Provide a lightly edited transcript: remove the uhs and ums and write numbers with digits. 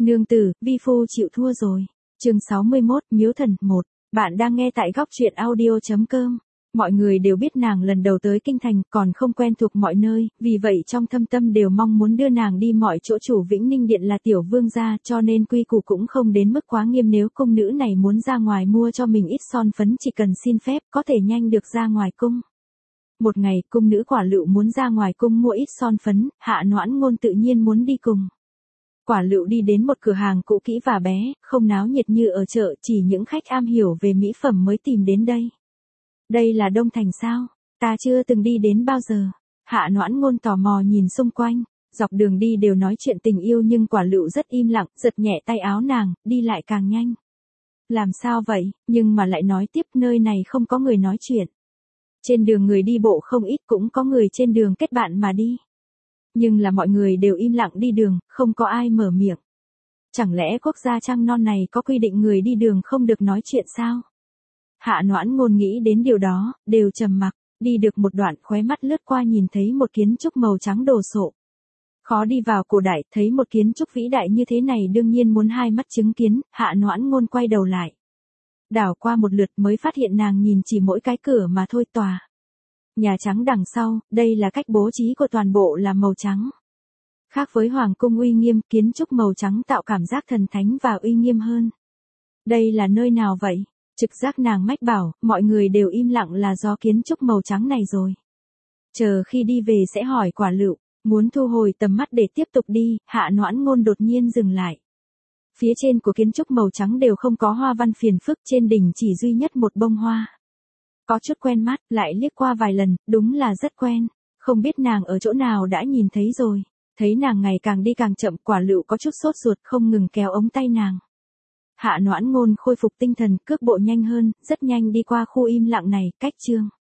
Nương tử, vi phu chịu thua rồi. Chương 61, Miếu Thần 1. Bạn đang nghe tại góc truyện audio.com. Mọi người đều biết nàng lần đầu tới kinh thành, còn không quen thuộc mọi nơi, vì vậy trong thâm tâm đều mong muốn đưa nàng đi mọi chỗ. Chủ Vĩnh Ninh Điện là tiểu vương gia, cho nên quy củ cũng không đến mức quá nghiêm. Nếu cung nữ này muốn ra ngoài mua cho mình ít son phấn, chỉ cần xin phép, có thể nhanh được ra ngoài cung. Một ngày, cung nữ Quả Lựu muốn ra ngoài cung mua ít son phấn, Hạ Noãn Ngôn tự nhiên muốn đi cùng. Quả Lựu đi đến một cửa hàng cũ kỹ và bé, không náo nhiệt như ở chợ, chỉ những khách am hiểu về mỹ phẩm mới tìm đến đây. Đây là Đông Thành sao? Ta chưa từng đi đến bao giờ. Hạ Noãn Ngôn tò mò nhìn xung quanh, dọc đường đi đều nói chuyện tình yêu nhưng Quả Lựu rất im lặng, giật nhẹ tay áo nàng, đi lại càng nhanh. Làm sao vậy, nhưng mà lại nói tiếp, nơi này không có người nói chuyện. Trên đường người đi bộ không ít, cũng có người trên đường kết bạn mà đi. Nhưng là mọi người đều im lặng đi đường, không có ai mở miệng. Chẳng lẽ quốc gia trăng non này có quy định người đi đường không được nói chuyện sao? Hạ Noãn Ngôn nghĩ đến điều đó, đều trầm mặc, đi được một đoạn khóe mắt lướt qua nhìn thấy một kiến trúc màu trắng đồ sộ. Khó đi vào cổ đại, thấy một kiến trúc vĩ đại như thế này đương nhiên muốn hai mắt chứng kiến. Hạ Noãn Ngôn quay đầu lại. Đảo qua một lượt mới phát hiện nàng nhìn chỉ mỗi cái cửa mà thôi. Tòa nhà trắng đằng sau, đây là cách bố trí của toàn bộ là màu trắng. Khác với hoàng cung uy nghiêm, kiến trúc màu trắng tạo cảm giác thần thánh và uy nghiêm hơn. Đây là nơi nào vậy? Trực giác nàng mách bảo, mọi người đều im lặng là do kiến trúc màu trắng này rồi. Chờ khi đi về sẽ hỏi Quả Lựu, muốn thu hồi tầm mắt để tiếp tục đi, Hạ Noãn Ngôn đột nhiên dừng lại. Phía trên của kiến trúc màu trắng đều không có hoa văn phiền phức, trên đỉnh chỉ duy nhất một bông hoa. Có chút quen mắt, lại liếc qua vài lần, đúng là rất quen. Không biết nàng ở chỗ nào đã nhìn thấy rồi. Thấy nàng ngày càng đi càng chậm, Quả Lựu có chút sốt ruột, không ngừng kéo ống tay nàng. Hạ Noãn Ngôn khôi phục tinh thần, cước bộ nhanh hơn, rất nhanh đi qua khu im lặng này, cách chương.